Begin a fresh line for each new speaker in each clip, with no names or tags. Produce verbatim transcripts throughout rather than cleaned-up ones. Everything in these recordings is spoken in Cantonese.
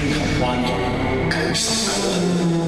同觀眾九十九分。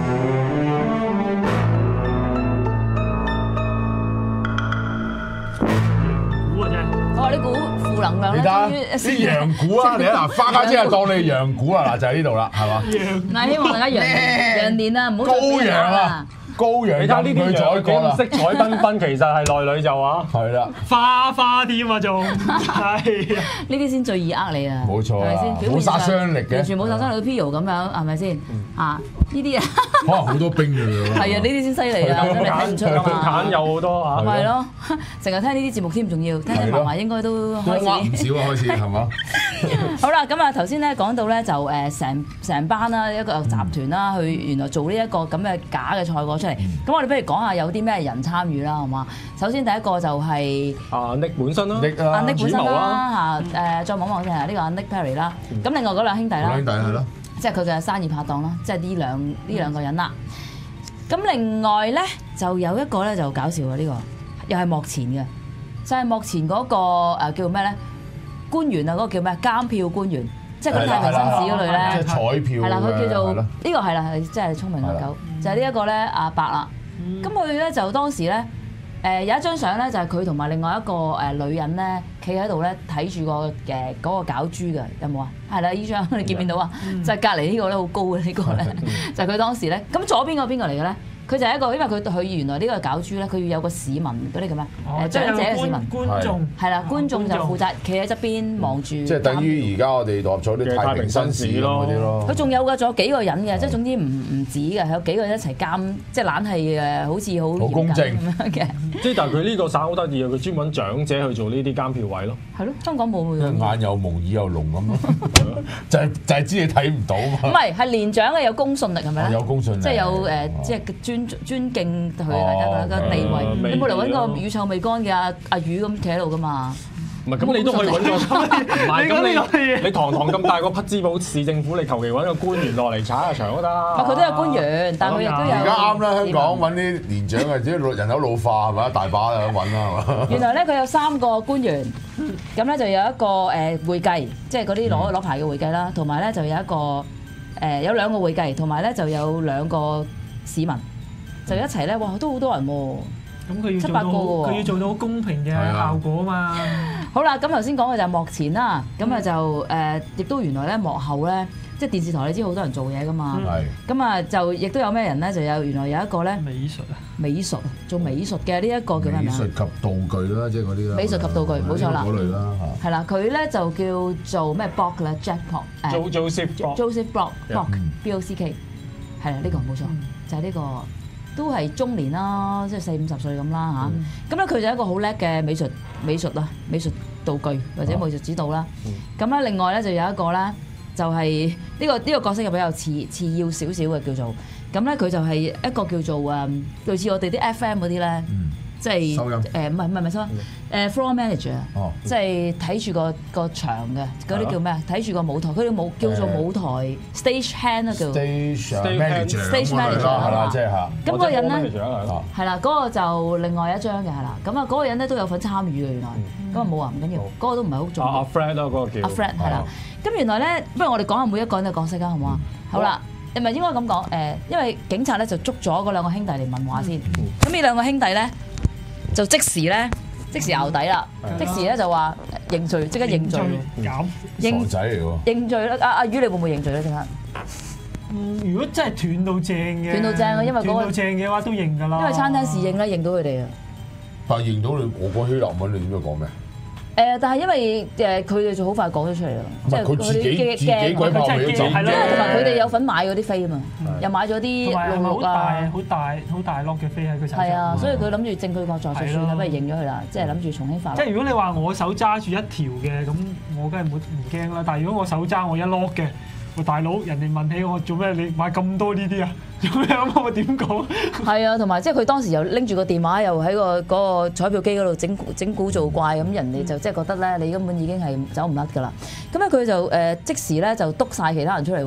我話呢股負能量
你
咧，
睇啲羊股啊！你睇嗱，花家姐係當你羊股啊！嗱，就喺呢度啦，係嘛？
嗱，希望大家羊年羊年啊，唔好再
羔羊啊！羔羊
你睇下呢啲
佢
羊幾
宰過啦
咁，色彩繽紛，其實係內裏就話
係啦，
花花添啊，仲係啊！
呢啲先最易呃你啊！
冇錯啊
係咪先？表
冇殺
面上
傷力嘅
完全冇殺傷力，P.O. 咁樣係咪先？啊，呢啲啊，
可能好多兵嘅喎。
係啊，呢啲先犀利啊，真係睇唔出啊嘛
彈。有好多啊！
係咯，成日聽呢啲節目添，仲要聽聽埋埋，應該都
都呃唔
開始。
少啊，開始係嘛？
好啦，咁啊頭先咧講到咧就誒成成班啦，一個集團啦，去原來做呢一個咁嘅假嘅賽果出嚟。咁我哋不如講下有啲咩人參與啦，好嘛？首先第一個就係
啊 Nick 本身啦，
力啊，
阿 Nick 本身
主謀
啦嚇，誒再望望先係呢個阿 Nick Perry 啦。咁另外嗰兩兄弟啦
兩兄，弟係咯，
即係佢嘅生意拍檔啦，即係呢兩呢兩個人啦。咁另外咧就有一個咧就搞笑啊，呢個又係幕前嘅，就係幕前嗰個誒叫咩咧？官員啊，嗰個叫咩？監票官員，即係佢太平紳士嗰類
即係
咧。
彩票
係啦，佢叫做
係咯
呢個係啦，係真係聰明嘅狗，就係呢一個咧阿伯啦。咁佢咧就當時咧誒有一張相咧，就係佢同埋另外一個誒女人咧，企喺度咧睇住個誒嗰個攪珠嘅，有冇啊？係啦，呢張你見唔見到啊？就係隔離呢個咧好高嘅呢個咧，就係佢當時咧。咁左邊嗰邊個嚟嘅咧？佢就係一個，因為佢佢原來呢個攪珠咧，佢要有個市民嗰啲咁咩？誒長者嘅市民。
觀眾
係啦，觀眾就負責企喺側邊望住。
即係等於而家我哋落咗啲太平紳士咁嗰啲咯。
佢仲有㗎，仲有幾個人嘅，即係總之唔唔止嘅，有幾個人一齊監，即係懶係誒，好似好
好公正
嚴謹咁樣嘅。
即係但係佢呢個省好得意啊！佢專揾長者去做呢啲監票位咯。
係咯，香港冇喎。
眼有蒙，耳有聾咁咯，就係就係知你睇唔到嘛。
唔係，係年長嘅有公信力係咪咧？
有公信力
即係有誒，即係尊尊敬佢大家嘅地
哦
位。你冇嚟揾個
未
乳臭未乾嘅阿阿魚咁企喺度㗎嘛？
唔係咁，你都可以揾個唔係
你講呢個
咁
嘢
你你堂堂咁大個匹茲堡市政府，你求其揾個官員落嚟踩下場都得。
啊，佢都有官員，但係佢亦都有。
而家啱啦，香港揾啲年長嘅，只要人口老化係咪？大把有得揾啦係嘛？
原來咧佢有三個官員，咁咧就有一個誒會計，即係嗰啲攞攞牌嘅會計啦，同埋咧就有一個誒有兩個會計，同埋咧就有兩個市民，就一齊咧，哇都好多人喎。
咁佢要做到
七八個喎
佢要做到公平嘅
係啊
效果啊嘛。
好啦，咁頭先講嘅就係幕前啦，咁啊就誒，亦都原來咧幕後咧，即係電視台你知好多人做嘢噶嘛，
係
咁啊就亦都有咩人咧？就有原來有一個咧
美術啊，
美術做美術嘅呢一個叫咩名啊？
美術及道具啦，即係嗰啲啦。
美術及道具冇錯啦
嗰類啦嚇。
係啦，佢咧就叫做咩 Block 咧 Jack Block 誒
Joseph
Joseph Block Block
嗯
B O C K 係啦，呢個冇錯，就係呢個都係中年啦，即係四五十歲咁啦嚇。咁咧佢就係一個好叻嘅美術美術啦，美術道具或者美術指導啦。咁咧另外咧就有一個咧就係呢個呢個角色係比較次次要少少嘅叫做，咁咧佢就係一個叫做誒類似我哋啲 F M 嗰啲咧。即係
收音
誒唔係唔係唔係收音誒 floor manager 啊
哦，
即係睇住個個場嘅嗰啲叫咩啊？睇住個舞台，佢哋舞叫做舞台 stage hand 啊叫。
Stage
manager
Stage manager
啦，係啦，
啊
即係嚇。
咁嗰個人咧
啊
係啦，嗰個就另外一張嘅係啦。咁啊嗰個人咧都有份參與嘅原來，咁啊冇啊唔緊要，嗰個都唔係好重
阿阿
要。
Fred 啦，嗰個叫
阿 Fred 係啦，咁原來咧，不如我哋講下每一個人嘅角色啊，好唔好啊？好啦，你咪應該咁講誒，因為警察咧就捉咗嗰兩個兄弟嚟問話先。咁呢兩個兄弟咧就即時咧即時淆底啦，即時咧就話認罪，即刻認罪，
減。
認
傻仔嚟喎。
認罪啦！阿阿魚你會唔會認罪咧？即刻，
嗯，如果真係斷到正嘅，
斷到正啊因為嗰個
斷到正嘅話都認㗎啦。
因為餐廳侍應咧認到佢哋啊。
但係認到你，我講希臘文，你點解講咩？
誒，但係因為誒佢哋就好快講咗出嚟啦，
唔係佢自己
啲
自己鬼拍尾走
係咯
因為同埋佢哋有份買嗰啲飛啊嘛，
係
又買咗啲
同埋係咪好
綠綠
大
啊，
好大好大粒嘅飛喺佢手上？
係啊，所以佢諗住證據確鑿就算啦，
係咯
不如認咗佢啦，即係諗住重新發落。
即係如果你話我手揸住一條嘅，咁我梗係冇唔驚啦。但係如果我手揸我一 lock 嘅，我大佬人哋問起我做咩？你買咁多呢啲啊？做咩咁？我點講？
係啊，同埋即係佢當時又拎住個電話，又喺個嗰個彩票機嗰度整整蠱做怪咁，人哋就即係覺得咧，你根本已經係走唔甩㗎啦。咁咧佢就誒即時咧就督晒其他人出嚟喎，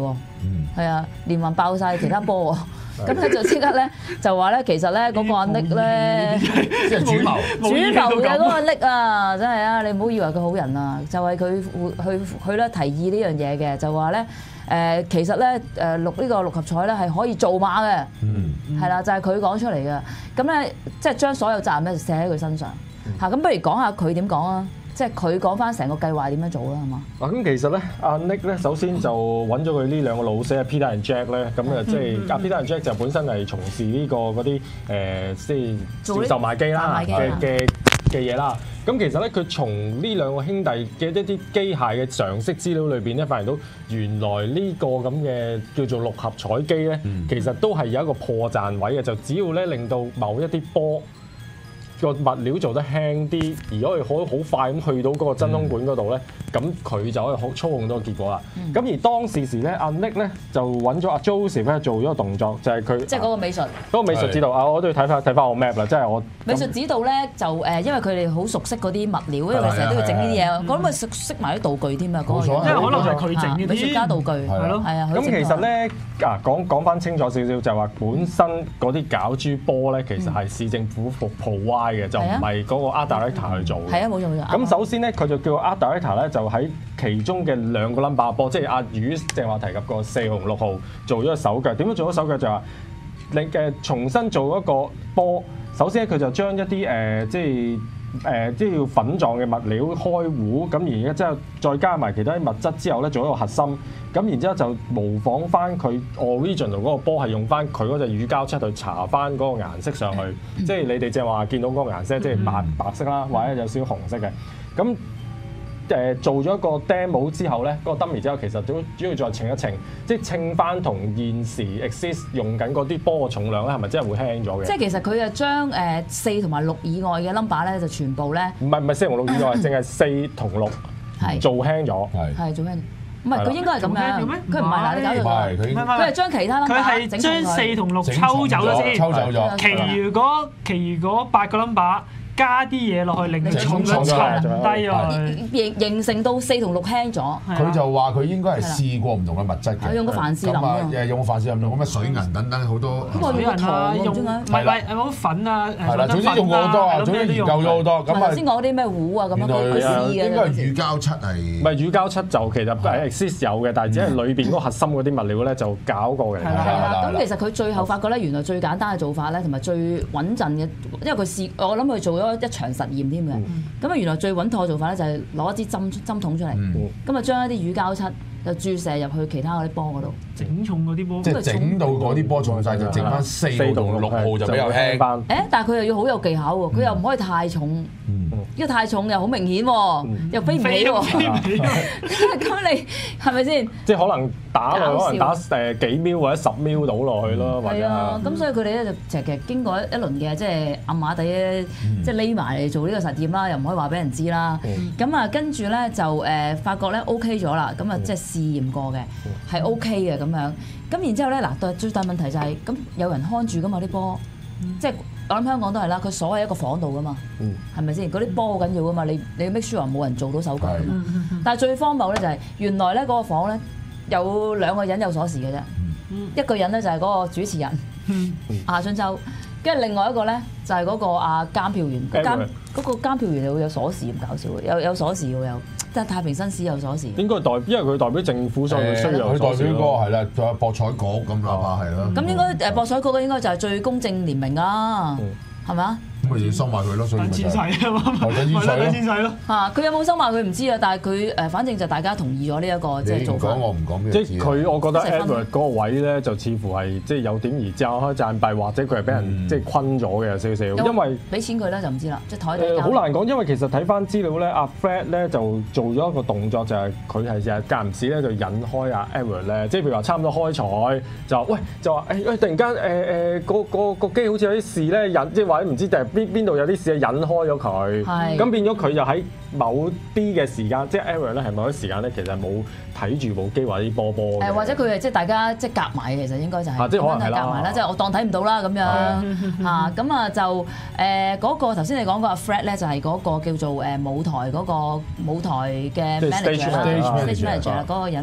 係啊，連環爆晒其他波喎。咁佢就即刻咧就話咧，其實咧嗰個阿 Nick 咧，
即係主謀，
主謀嘅嗰個 Nick 啊，真係啊，你唔好以為佢好人啊，就係佢去去咧提議呢樣嘢嘅，就話咧誒，其實咧誒六呢個六合彩咧係可以造馬嘅，係啦，就係佢講出嚟嘅。咁咧即係將所有責任咧卸喺佢身上嚇。咁不如講下佢點講啊？即係佢講翻成個計劃點樣做啦，係嘛？
嗱咁其實咧，阿 Nick 咧首先就揾咗佢呢兩個老死啊 Peter and Jack 咧，咁啊即係阿 Peter and Jack 就本身係從事呢個嗰啲誒即係銷售賣機啦嘅嘅嘅嘢啦。咁其實咧，佢從呢兩個兄弟嘅一啲機械嘅常識資料裏邊咧，發現到原來呢個咁嘅叫做六合彩機咧，其實都係有一個破綻位嘅，就只要咧令到某一啲波個物料做得輕啲，而可以可以好快咁去到嗰個真空管嗰度咧，咁佢就可以好操控到個結果啦。咁、嗯、而當時時咧，阿 Nick 咧就揾咗阿 Joseph 咧做咗個動作，就係、是、佢
即係嗰個美術嗰
個美術指導啊！我都要睇翻睇翻我 map 啦，即係我
美術指導咧就誒，因為佢哋好熟悉嗰啲物料，因為佢成日都要整呢啲嘢，咁咪熟悉埋啲道具添啊！嗰個
因為可能係佢整呢啲
美術家道具係咯，係啊。
咁其實咧啊，講講翻清楚少少，就係話本身嗰啲攪珠波咧，其實係市政府服 provide 嘅，就唔係嗰個 art director 去做嘅。
係啊，冇錯冇錯。
咁首先咧，佢就叫 art director 咧，就喺其中嘅兩個 number 波，即係阿魚正話提及過四號同六號做咗個手腳。點樣做咗手腳就係話你嘅重新做一個波。首先咧，佢就將一啲誒、呃、即係誒、呃、即係要粉狀嘅物料開壺，咁然之後再加埋其他啲物質之後咧，做一個核心。咁然之後就模仿翻佢 original 嗰個波，係用翻佢嗰隻乳膠漆去搽翻嗰個顏色上去。嗯、即係你哋正話見到嗰個顏色，即係白白色啦，或者有少少紅色嘅。咁誒做咗一個 demo 之後咧，嗰、嗰個 dummy 之後其實都主要再稱一稱，即係稱翻同現時 exist 用緊嗰啲波嘅重量咧，係咪真係會輕咗嘅？
即係其實佢就將誒四同埋六以外嘅 number 咧，就全部咧，
唔係唔係四同六以外，淨係四同六做輕咗，
係做輕。唔係佢應該係咁樣，佢唔係嗱，你搞到佢，佢係將其他 number
佢係將四同六抽走咗先，
抽走咗，
其餘嗰其餘嗰八個 number。加啲嘢落去，令佢重咗沉低咗，
形形成到四同六輕咗。
佢就話佢應該係試過唔同嘅物質嘅，
用個凡士林啊，
誒用個凡士林用咁嘅水銀等等好多。
咁我用糖用唔
係係係冇粉啊，
係啦，總之用過好多啊，總之研究咗好多。咁啊，
頭先講啲咩壺啊咁樣，佢試嘅。
應該係乳膠漆係。
唔係乳膠漆就其實係 exist 有嘅，但係只係裏邊嗰個核心嗰啲物料咧就搞過嘅。
係啦，咁其實佢最後發覺咧，原來最簡單嘅做法咧，同埋最穩陣嘅，因為佢試，我諗佢做咗一場實驗。添嘅，咁啊原來最穩妥嘅做法咧就係攞一支針針筒出嚟，咁啊將一啲乳膠漆就注射入去其他嗰啲波嗰度，
整重嗰啲波，
即係整到嗰啲波重晒，就剩翻四號同六號就比較輕。誒，
但係佢又要好有技巧喎，佢又唔可以太重，因為太重又好明顯喎，又飛唔起喎。咁你係咪先？
即係可能打落可能打誒幾秒或者十秒到落去咯，或者。係啊，
咁所以佢哋咧就其實經過一輪嘅即係暗馬底咧，即係匿埋嚟做呢個實驗啦，又唔可以話俾人知啦。咁啊跟住咧就誒發覺咧 OK 咗啦，咁啊即係試驗過嘅係 OK 嘅咁樣。咁然之後咧嗱，最大問題就係咁有人看住噶嘛啲波，即係。我諗香港都係啦，佢鎖喺一個房度噶嘛，係咪先？嗰啲波好緊要噶嘛，你你 make sure 冇人做到手腳噶嘛。但係最荒謬咧就係原來咧嗰個房咧有兩個人有鎖匙嘅啫，一個人咧就係嗰個主持人夏春秋，跟住另外一個咧就係嗰個啊監票員，監嗰個監票員又會有鎖匙咁搞笑，有有鎖匙喎有。即係太平紳士有鎖匙，
應該代，因為佢代表政府，所以佢需要有鎖匙。佢代表個係啦，仲有博彩局咁啦嘛，係咯。
咁應該誒博彩局嘅應該就係最公正廉明啊，係咪啊？
咁咪要收埋佢咯，所以咪就係
啊嘛，等錢使咯。
嚇，佢有冇收埋佢唔知啊，但係佢誒，反正就大家同意咗呢一個即係做法。
你唔講我唔講嘅。
即係佢，我覺得 Edward 嗰個位咧，就似乎係即係有點而炸開賺幣，或者佢係俾人即係坤咗嘅有少少，因為
俾錢佢咧就唔知啦，即係台底。
好難講，因為其實睇翻資料咧，阿 Fred 咧就做咗一個動作，就係佢係日間唔時咧就引開阿 Edward 咧，即係譬如話差唔多開彩，就話喂就話誒誒突然間誒誒個個個機好似有啲事咧引，即係或者唔知定係邊邊度有啲事。引開咗佢，咁變咗佢就喺某啲嘅時間，即係 Edward 咧係某啲時間咧，其實冇睇住部機或者啲波波。誒
或者佢係即係大家即係夾埋，其實應該就係、是，
即係可能係
夾埋啦，即係我當睇唔到啦咁樣嚇。咁啊就誒嗰、呃那個頭先你講個阿 Fred 咧，就係嗰個叫做誒舞台嗰個舞台嘅 manager 啦，stage manager 啦嗰個人咧。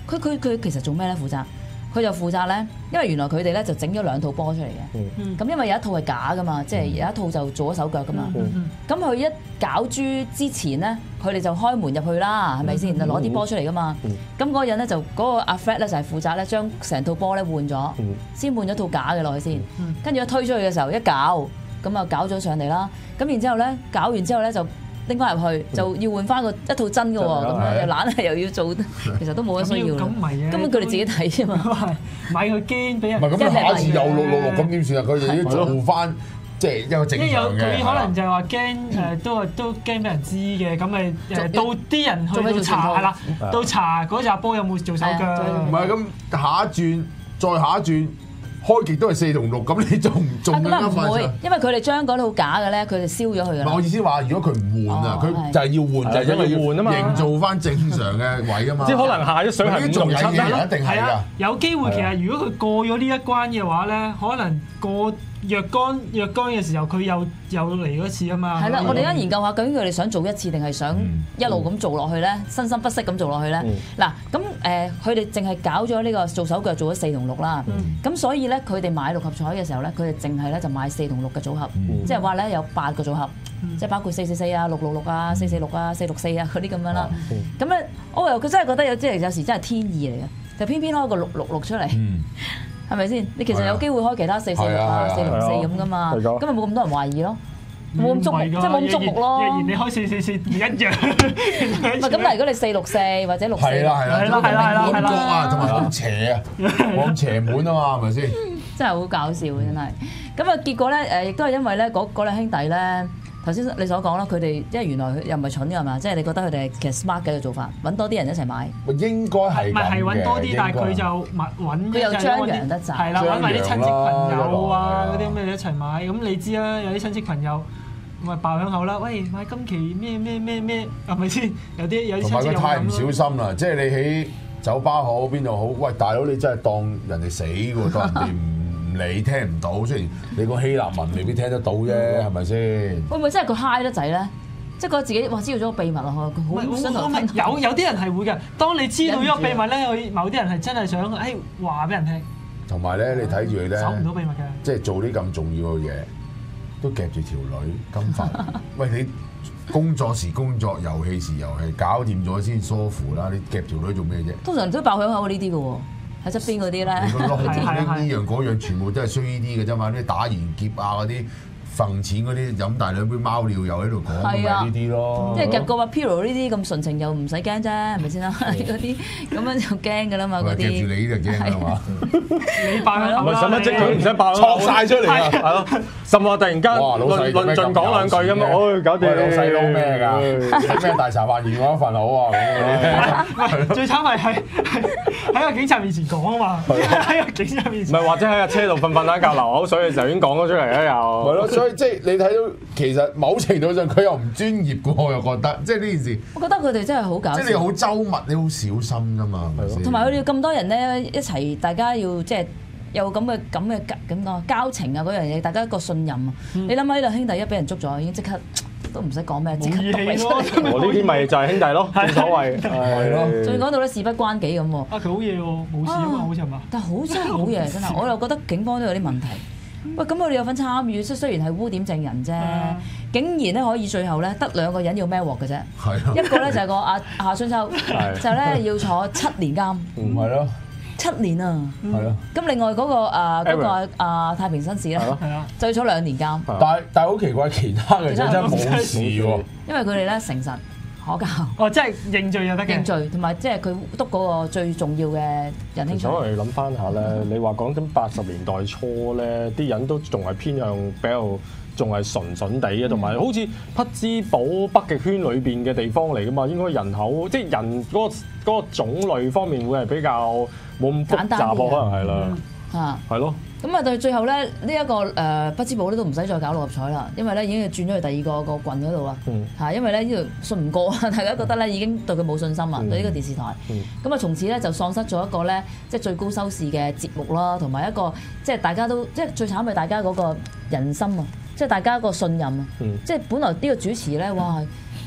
佢佢佢其實做咩咧？負責佢就負責咧，因為原來佢哋咧就整咗兩套波出嚟嘅。咁因為有一套係假噶嘛，即係有一套就做咗手腳噶嘛。咁佢一攪珠之前咧，佢哋就開門入去啦，係咪先？就攞啲波出嚟噶嘛。咁嗰個人咧就嗰個阿 Fred 咧就係負責咧將成套波咧換咗，先換咗套假嘅落去先。跟住一推出去嘅時候一攪，咁啊攪咗上嚟啦。咁然之後咧攪完之後咧就拎翻入去，就要換翻個一套真嘅喎，咁樣又懶係又要做，其實都冇乜需要啦。根本佢哋自己睇啫嘛。
買佢驚俾人。
唔係咁，下次又六六六咁點算啊？佢哋要做翻即係一個正常嘅。
佢可能就係話驚誒，都係都驚俾人知嘅，咁咪誒到啲人去到查係啦，到查嗰紮波有冇做手腳。
唔係咁，下一轉再下一轉。開極都係四同六，咁你仲唔仲更加快？
唔會，因為佢哋將嗰套假嘅咧，佢哋燒咗佢㗎啦。
我意思話，如果佢唔換啊，佢就係要換，就係因為要換啊嘛，營造翻正常嘅位啊嘛。
即係可能下一水係五同七
嘅人一定係㗎。
有機會其實如果佢過咗呢一關嘅話咧，可能過若干若干嘅時候，佢又又嚟嗰次啊嘛。
係啦，我哋而家研究下究竟佢哋想做一次定係想一路咁做落去咧，生生不息咁做落去咧。嗱，咁誒，佢哋淨係搞咗呢個做手腳做咗四同六啦。咁所以咧，佢哋買六合彩嘅時候咧，佢哋淨係咧就買四同六嘅組合，即係話咧有八個組合，即係包括四四四啊、六六六啊、四四六啊、四六四啊嗰啲咁樣啦。咁咧，我又佢真係覺得有即係有時真係天意嚟嘅，就偏偏開個六六六出嚟。係咪先？你其實有機會開其他四四六啊、四六四咁噶嘛，咁咪冇咁多人懷疑咯，冇咁觸目，即係冇咁觸目咯。
若然你開四四四唔一樣，
唔係咁，但係如果你四六四或者六四，
係啦係啦，
係啦係啦係啦，
咁啊，同埋咁邪啊，冇咁邪門啊嘛，係咪先？
真係好搞笑真係。咁啊結果咧誒，亦都係因為咧嗰嗰兩兄弟咧。頭先你所講啦，佢哋即係原來又唔係蠢嘅係嘛？即係你覺得佢哋其實 smart 嘅做法，揾多啲人一齊買。
應該係咁嘅。唔係
係揾多啲，但係佢就揾
佢又張揚得滯。
係啦，揾埋啲親戚朋友啊嗰啲咩一齊買。咁你知啦，有啲親戚朋友咪爆響口啦。喂，買今期咩咩咩咩係咪先？有啲有啲親戚
同埋佢太唔小心啦，即係你喺酒吧好邊度好，喂大佬你真係當人哋死喎，當人哋唔。你聽唔到，雖然你個希臘文未必聽得到啫，係咪先？會唔會真係佢 high 得滯咧？即係覺得自己哇知道咗個秘密啊！佢好想同
有有啲人係會嘅。當你知道咗個秘密咧，佢某啲人係真係想誒話俾人聽。
同埋咧，你睇住佢咧，
守唔到秘密嘅。
即係做啲咁重要嘅嘢，都夾住條女金髮。喂，你工作時工作，遊戲時遊戲，搞掂咗先舒服啦。你夾條女做咩啫？
通常都爆響口呢啲嘅喎。喺側邊嗰啲咧，
你覺得呢樣嗰樣全部都係衰呢啲嘅啫嘛，啲打完劫啊嗰啲。揈錢嗰啲飲大兩杯貓尿又喺度講，咪呢啲咯。即係夾個話 Piro 呢啲咁純情又唔使驚啫，係咪先啦？嗰啲咁樣就驚㗎啦嘛，嗰啲。夾住你呢就驚啦嘛。你爆佢口啦！唔係使乜即佢唔使爆，錯曬出嚟啊！係咯，甚至突然間論論盡講兩句咁啊，唉搞掂。老細撈咩㗎？食咩大茶飯宴嗰一份好啊咁嗰啲。最慘係係喺個警察面前講啊嘛，喺個警察面前。唔係或者喺架車度瞓瞓下覺流口水嘅時候已經講咗出嚟啦又。係咯。所以即係你睇到，其實某程度上佢又唔專業嘅，我又覺得，即係呢件事。我覺得佢哋真係好搞笑。即係你好周密，你好小心㗎嘛，係咪先？同埋佢哋咁多人咧，一齊大家要即係有咁嘅咁嘅咁講交情啊嗰樣嘢，大家一個信任啊。嗯、你諗下呢兩兄弟一俾人捉咗，已經即刻都唔使講咩，即刻篤出嚟。我呢啲咪就係兄弟咯，冇所謂。係咯。仲要講到咧事不關己咁喎。啊，佢好嘢喎，冇事啊嘛，好似係嘛？但係好真係好嘢，真係。我又覺得警方都有啲問題。喂，咁我哋有份參與，即係雖然係污點證人啫，嗯、竟然咧可以最後咧得兩個人要孭鑊嘅啫。係的一個咧就係個阿夏春秋，的就咧要坐七年監。唔係咯，七年啊。係咯的。咁另外嗰、那個啊嗰、那個啊太平紳士咧，就要坐兩年監。但係但係好奇怪，其他嘅真係冇事喎。因為佢哋咧誠實可靠。哦，即係認罪就得嘅。認罪同埋即係佢督嗰個最重要嘅人兄。所以諗翻下咧，你話講緊八十年代初咧，啲人都仲係偏向比較仲係純純地嘅，同埋、嗯、好似匹茲堡北極圈裏邊嘅地方嚟噶嘛，應該人口即係人嗰、嗰個嗰個種類方面會係比較冇咁複雜喎，可能係啦。嚇，係咯。咁啊，到最後咧，呢、這、一個誒匹茲堡咧都唔使再搞六合彩啦，因為咧已經轉咗去第二個個棍嗰度啦。嚇、嗯，因為咧呢度信唔過，大家覺得咧已經對佢冇信心啊，嗯、對呢個電視台。咁啊、嗯，從此咧就喪失咗一個咧即係最高收視嘅節目啦，同埋一個即係大家都即係最慘係大家嗰個人心啊，即係大家個信任啊。嗯、即係本來呢個主持咧，哇！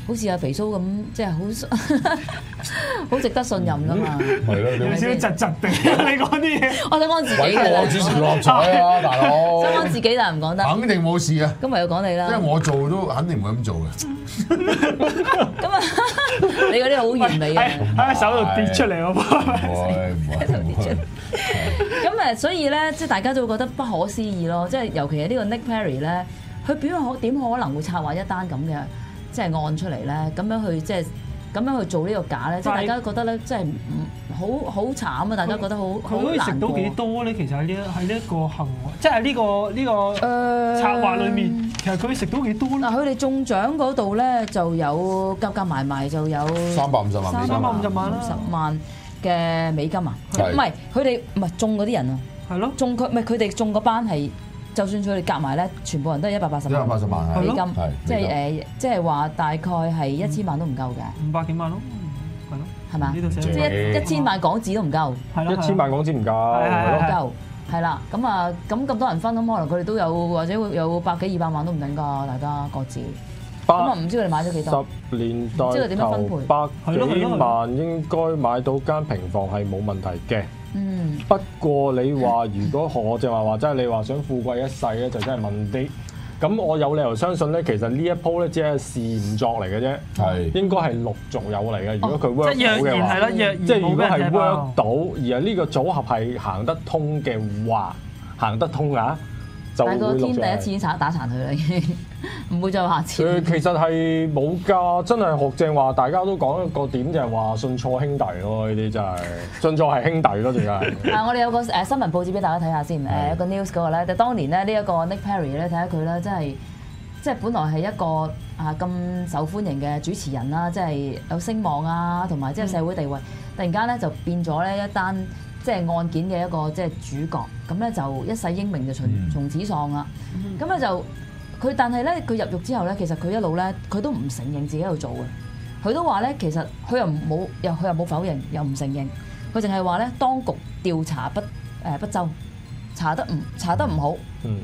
好似阿肥蘇咁，即係好好值得信任噶嘛。
係咯，
有少少窒窒地，你講啲嘢。
我想講自己
鬼
嘅
我主持六合彩啊，大佬！
想講自己但係唔講得。
肯定冇事啊！
咁唯有講你啦。
因為我做都肯定唔會咁做嘅。
咁啊，你嗰啲好完美嘅。
喺手度跌出嚟嗰波。
唔會唔會唔會。
咁誒，所以咧，即係大家都會覺得不可思議咯。即係尤其係呢個 Nick Perry 咧，佢點可點可能會策劃一單咁嘅即係案出嚟咧？咁樣去即係咁樣去做呢個假咧？即係大家覺得咧，即係唔好好慘啊！大家覺得好好
佢可以食到幾多咧？其實喺呢喺呢一個行為，即係呢個呢個策劃裏面，其實佢食到幾多咧？
嗱，佢哋中獎嗰度咧就有夾夾埋埋就有
三百五十萬美金，
三百五十萬啦，
十萬嘅美金啊！
係
唔係佢哋唔係中嗰啲人啊，
係咯，
中佢唔係佢哋中嗰班係，就算佢哋夾埋咧，全部人都係一百八十萬，
一百八十萬
美金
係，
即係誒，即係話大概係一千萬都唔夠嘅，
五百幾萬咯，係咯，
係嘛？
呢度寫
即係一一千萬港紙都唔夠，
係咯，
一千萬港紙唔夠，
係係係
唔夠，係啦。咁啊，咁咁多人分，咁可能佢哋都有或者會有百幾二百萬都唔定㗎，大家各自。咁啊，唔知佢哋買咗幾多？
十年代
知道點樣分配
頭百幾萬應該買到間平房係冇問題嘅。
嗯。
不過你話如果我就話話真係你話想富貴一世咧，就真係問啲。咁我有理由相信咧，其實呢一鋪咧只係試驗作嚟嘅啫，
係
應該係陸續有嚟嘅。如果佢 work
即係若
到嘅話，
然係啦，若然
即係如果係
冇
work 到，而係呢個組合係行得通嘅話，行得通啊！就
但係個天第一次
次
已經打打殘佢啦，已經唔會再有下次。
佢其實係冇㗎，真係學正話，大家都講一個點就係話信錯兄弟咯，呢啲真係信錯係兄弟咯，仲係。
啊，我哋有個誒新聞報紙俾大家睇下先，誒一個 news 嗰個咧，就當年咧呢一個 Nick Perry 咧，睇下佢咧，真係即係本來係一個啊咁受歡迎嘅主持人啦，即係有聲望啊，同埋即係社會地位，突然間咧就變咗咧一單即係案件嘅一個即係主角，咁咧就一世英名就從從此喪啦。咁咧就佢，但係咧佢入獄之後咧，其實佢一路咧佢都唔承認自己喺度做嘅，佢都話咧其實佢又冇又佢又冇否認，又唔承認，佢淨係話咧當局調查不誒不周，查得唔查得唔好，
嗯，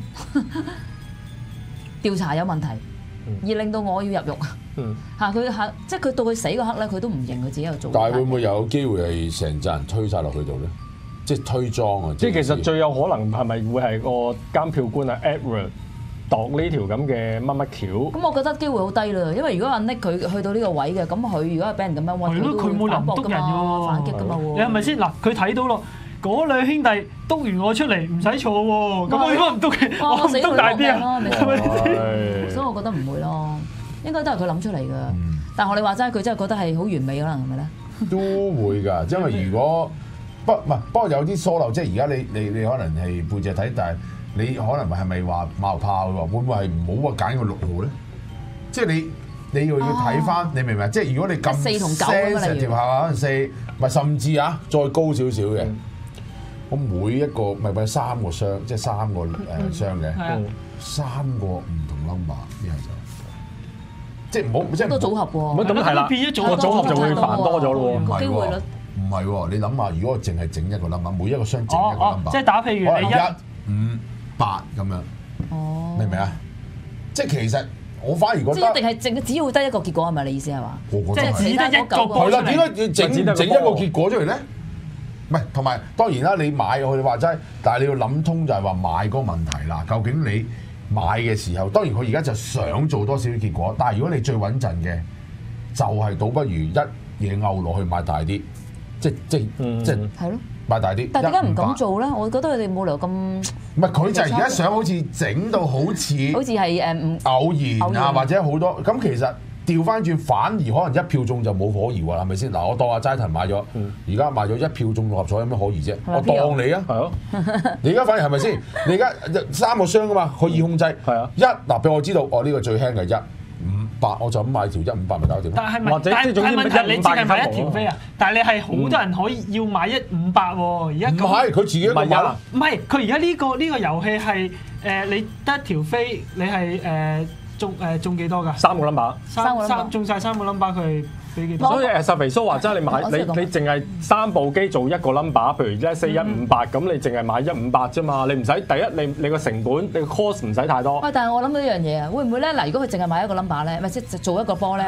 調查有問題，而令到我要入獄。
嗯，
嚇佢嚇，即係佢到佢死嗰刻咧，佢都唔認佢自己喺度做。
但係會唔會有機會係成扎人推晒落去度咧？即係推莊啊！
即係其實最有可能係咪會係個監票官啊 Edward 度呢條咁嘅乜乜橋？
咁我覺得機會好低啦，因為如果阿 Nick 佢去到呢個位嘅，咁佢如果係俾人咁樣屈，
係咯，佢冇能督人㗎喎，
反擊㗎嘛喎。
你係咪先嗱？佢睇到咯，嗰兩兄弟督完我出嚟唔使坐喎，咁我應該唔督嘅，我唔督大啲啊，係咪先？
所以我覺得唔會咯，應該都係佢諗出嚟㗎。但係我哋話齋，佢真係覺得係好完美可能係咪咧？
都會㗎，因為如果不唔係，不過有啲疏漏，即係而家你你你可能係背脊睇，但係你可能係咪話馬後炮喎？會唔會係唔好話揀個六號咧？即係你你又要睇翻，你明唔明？即係如果你咁
四同九咁啊，例如
可能四，唔係甚至啊，再高少少嘅，我每一個咪咪三個箱，即係三個誒箱嘅，三個唔同 number，一係就。即係唔好，即係
好多組合喎。
咁係啦，個組合就會煩多咗咯喎。
唔係
機會率
喎，唔係喎，你諗下，如果我淨係整一個 number，每一個箱整一個
哦
number，
即係打譬如你一
一五八咁樣，
哦，
明唔明啊？即係其實我反而覺得，
即係一定係淨只要得一個結果係咪？你意思係話？
個個都
即係
係
只得一個
係啦，點解要整
得
整一個結果出嚟咧？唔係，同埋當然啦，你買我哋話齋，但係你要諗通就係話買嗰個問題啦。究竟你買嘅時候，當然佢而家就想做多少少結果，但係如果你最穩陣嘅，就係倒不如一嘢拗落去買大啲，即即、嗯、即
係咯，
買大啲。
但係點解唔敢做咧？我覺得佢哋冇理由咁。
唔係佢就係而家想好似整到好似
好似係誒唔
偶然啊，或者好多咁其實。調翻轉，反而可能一票中就冇可疑喎，係咪先？嗱，我當阿齋藤買咗，而家買咗一票中六合彩，有咩可疑啫？我當你啊，係咯。你而家反而係咪先？你而家三個箱噶嘛，可以控制。係啊。一嗱，俾我知道，哦呢個最輕嘅一五八，我就咁買條一五八咪搞掂。
但係咪？
或者即係總之
問題你只係買一條飛啊？但係你係好多人可以要買一五八喎，而家
唔係佢自己買啦。
唔係佢而家呢個呢個遊戲係誒你得一條飛，你係誒。中誒中幾多㗎？
三個 number，
三三中曬三個 number，佢俾幾多？
所以誒，實肥蘇話齋，你買你你淨係三部機做一個 number，譬如一四一五八，咁你淨係買一五八啫嘛，你唔使第一你你個成本你個 cost 唔使太多。
喂，但係我諗到一樣嘢啊，會唔會咧？嗱，如果佢淨係買一個 number 咧，咪即係做一個波咧，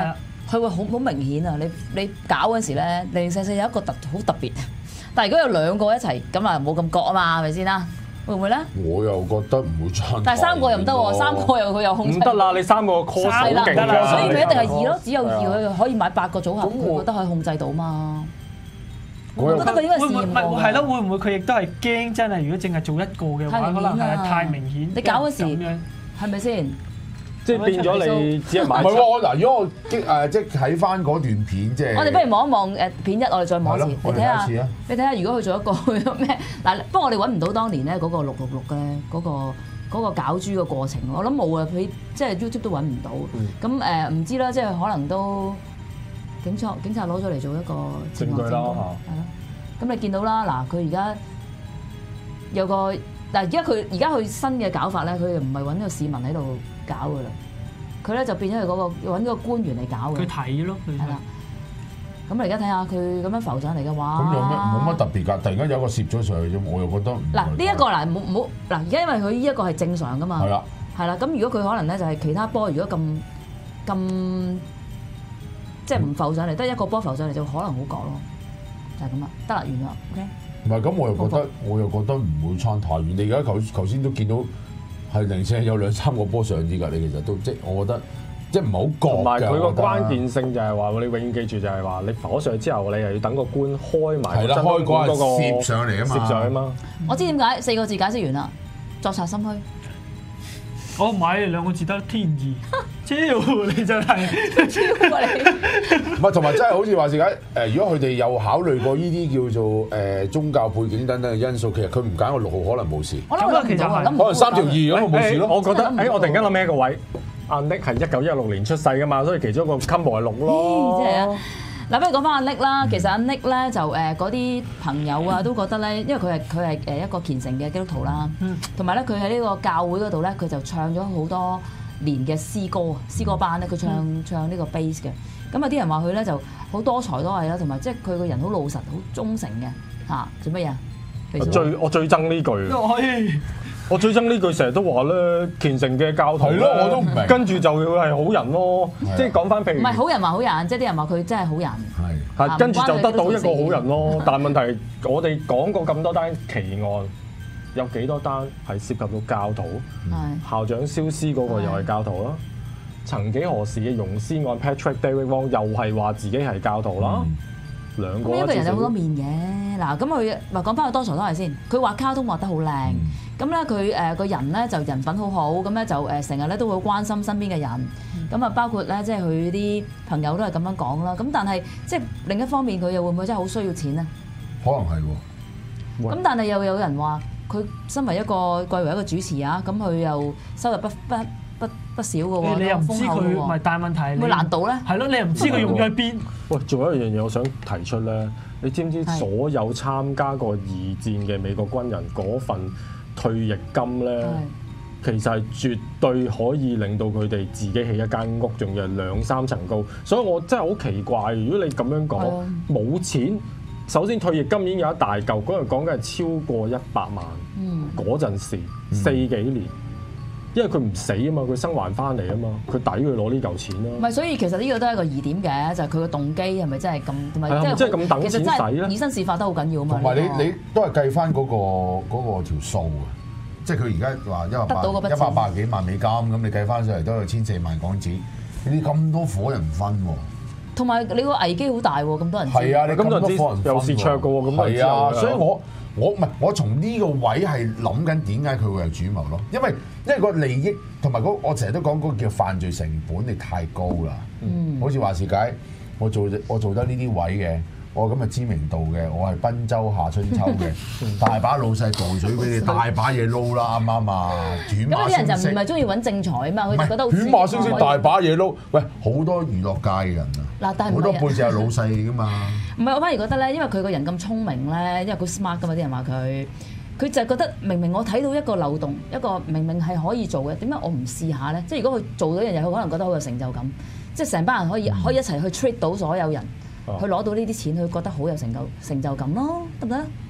佢會好好明顯啊！你你搞嗰陣時咧，零零四四有一個特好特別，但係如果有兩個一齊，咁啊冇咁覺啊嘛，係咪先啦？會唔會咧？
我又覺得唔會差。
但係三個又唔得喎，三個又佢又控制。
唔得啦！你三個 call 好勁㗎，
所以佢一定係二咯，只有二佢可以買八個組合，佢覺得可以控制到嘛。我覺得佢應該試驗過。
係咯，會唔會佢亦都係驚真係？如果淨係做一個嘅話，可能係太明顯。
你搞嗰時係咪先？
即係變咗你只係買。
唔係喎，嗱，如果我激誒即係睇翻嗰段片，即係
我哋不如望一望誒片一，我哋再望一次，你睇下，你睇下，如果佢做一個咩嗱？不過我哋揾唔到當年咧嗰個六六六嘅嗰個嗰個攪珠嘅過程，我諗冇啊，佢即係 YouTube 都揾唔到。咁誒唔知啦，即係可能都警察警察攞咗嚟做一個證據啦，係咯。咁你見到啦，嗱，佢而家有個。但係而家佢而家佢新嘅搞法咧，佢又唔係揾個市民喺度搞噶啦，佢咧就變咗係嗰個揾個官員嚟搞嘅。
佢睇咯，
係啦。咁而家睇下佢咁樣浮上嚟嘅話，
咁有乜冇乜特別㗎？突然間有個攝咗上去啫，我又覺得
嗱呢一個嗱冇冇嗱而家因為佢呢一個係正常噶嘛，係啦，係啦。咁如果佢可能咧就係其他波，如果咁咁即係唔浮上嚟，得一個波浮上嚟就可能好角咯，就係咁啦，得啦，完咗 ，OK。
唔係咁，我又覺得我又覺得唔會差太遠。你而家頭頭先都見到係零舍有兩三個波上啲㗎，你其實都即係我覺得即係唔係好覺。同埋
佢個關鍵性就係話，你永遠記住就係話，你浮咗上去之後，你又要等個官開埋真空管嗰個
攝上嚟啊嘛，
攝上啊嘛。
我知點解四個字解釋完啦，作賊心虛。
我唔係兩個字得天意，超你真係
超啊你！
唔係同埋真係好似話事解誒，如果佢哋有考慮過呢啲叫做誒宗教背景等等嘅因素，其實佢唔揀個六號可能冇事。
我諗其實係
可能三條二咁冇事咯。
我覺得誒，我突然間諗起一個位，阿 Nick 係一九一六年出世㗎嘛，所以其中一個 combo 係六咯。
即係啊！嗱，不如講翻阿 Nick 啦。其實阿 Nick 咧就誒嗰啲朋友啊都覺得咧，因為佢係佢係誒一個虔誠嘅基督徒啦，同埋咧佢喺呢個教會嗰度咧，佢就唱咗好多年嘅詩歌，詩歌班咧佢唱、嗯、唱呢個 bass 嘅。咁啊啲人話佢咧就好多才多藝啦，同埋即係佢個人好老實、好忠誠嘅嚇。做乜嘢啊？
最我最憎呢句。我最憎呢句成日都話咧，虔誠嘅教徒咧，
我都唔明。
跟住就要係好人咯，即係講翻譬如。
唔係好人話好人，即係啲人話佢真係好人。
係
係跟住就得到一個好人咯。但係問題，我哋講過咁多單奇案，有幾多單係涉及到教徒？係校長蕭思嗰個又係教徒啦。曾幾何時嘅溶屍案 Patrick David Wong 又係話自己係教徒啦。兩個。咁一個人有好多面嘅。嗱，咁佢咪講翻佢多才多藝先。佢畫卡通畫得好靚。咁咧佢誒個人咧就人品好好，咁咧就誒成日咧都會關心身邊嘅人，咁啊包括咧即係佢啲朋友都係咁樣講啦。咁但係即係另一方面，佢又會唔會真係好需要錢咧？
可能係喎。
咁但係又有人話佢身為一個貴為一個主持啊，咁佢又收入不不不不少嘅喎，
你又唔知佢咪大問題？
會難度咧？
係咯，你又唔知佢用咗喺邊？
喂，仲有一樣嘢我想提出咧，你知唔知所有參加過二戰嘅美國軍人嗰份退役金咧，其實係絕對可以令到佢哋自己起一間屋，仲要係兩三層高。所以我真係好奇怪，如果你咁樣講冇錢，首先退役金已經有一大嚿，嗰陣講緊係超過一百萬。嗰陣時四幾年，因為佢唔死啊嘛，佢生還翻嚟啊嘛，佢抵佢攞呢嚿錢啦。唔係，
所以其實呢個都係一個疑點嘅，就係佢個動機係咪真係咁，同埋
即係咁等錢使咧？
以身試法都好緊要啊嘛。
同埋你你都係計翻嗰個嗰個條數啊！即係佢而家話一百八一百八十幾萬美金咁，你計翻上嚟都有千四萬港紙，你咁多伙人分喎。同埋你個危機好大喎，咁多人知。係啊，你咁多伙人分喎。有時卓嘅喎，咁係啊，所以我我唔係我從呢個位係諗緊點解佢會有主謀咯，因為因為個利益同埋嗰我成日都講嗰個叫犯罪成本你太高啦。嗯。好似話事解，我做我做得呢啲位嘅。我咁嘅知名度嘅，我係賓州夏春秋嘅，大把老細倒水俾你，大把嘢撈啦，啱唔啱啊？犬馬星星，咁啲人就唔係中意揾正財啊嘛，佢哋覺得好犬馬星星大把嘢撈，喂，好多娛樂界嘅人啊，嗱，但係好多背脊係老細噶嘛。唔係，我反而覺得咧，因為佢個人咁聰明咧，因為佢 smart 噶嘛，啲人話佢，佢就係覺得明明我睇到一個漏洞，一個明明係可以做嘅，點解我唔試下咧？即係如果佢做到一樣嘢，佢可能覺得好有成就感，即係成班人可以可以一齊去 treat 到所有人。佢攞到呢啲錢，佢覺得好有成就成就感咯，得唔得？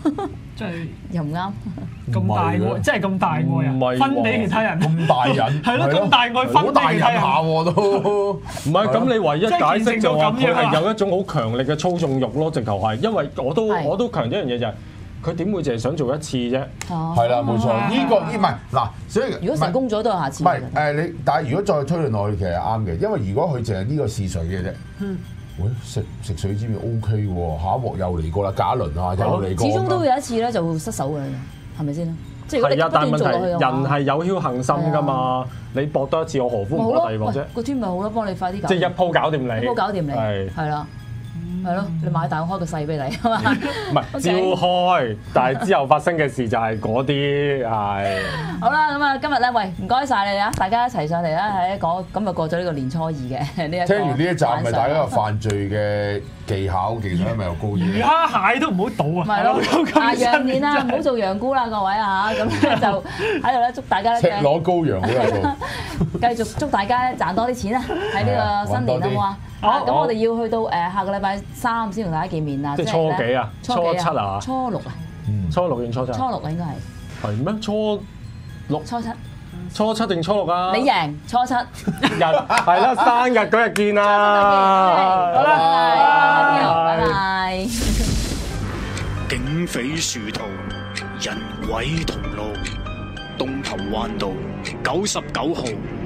真係
又唔啱。
咁大愛，真係咁大愛啊！分俾其他人，
咁大人
係咯，咁大愛分
好大
俾其他人
人下喎都。
唔係咁，你唯一解釋就話佢係有一種好強力嘅操縱慾咯，直頭係，因為我都我都強調一樣嘢就係。佢點會淨係想做一次啫？
係啦，冇錯，呢個呢唔係嗱，所以
如果成功咗都有下次。
唔係誒你，但係如果再推論落去，其實係啱嘅，因為如果佢淨係呢個試水嘅啫，嗯，喂食食水之味 O K 喎，下一鑊又嚟過啦，假一輪啊又嚟過。
始終都會有一次咧就會失手嘅，係咪先？即係如果你不斷做落去，
人係有僥倖心㗎嘛，你搏多一次，我何苦唔搏第二鑊啫？
個 team 咪好咯，幫你快啲搞。
即係一鋪搞掂你，
一鋪搞掂你，係係啦。係咯，你買大我開個細俾你，係嘛？
唔係照開，但係之後發生嘅事就係嗰啲係。
好啦，咁啊，今日咧，喂，唔該晒你啊！大家一齊上嚟啦，喺講咁就過咗呢個年初二嘅呢一個。
聽完呢一集，咪大家個犯罪嘅技巧技巧咪又高啲。
魚蝦蟹都唔好賭啊！
係咯，啊羊年啊，唔好做羊菇啦，各位啊嚇，咁咧就喺度咧祝大家
赤裸羔羊好有數。
繼續祝大家賺多啲錢啊！喺呢個新年好唔好啊？啊！咁我哋要去到誒下個禮拜三先同大家見面啊！
即係初幾啊？初七啊？
初六啊？
初六定初七？
初六啊，應該係。
係咩？初六？
初七？
初七定初六啊？
你贏初七。
日係啦，生日嗰日見啦！
好啦，拜拜。
警匪殊途，人鬼同路，東頭灣道九十九號。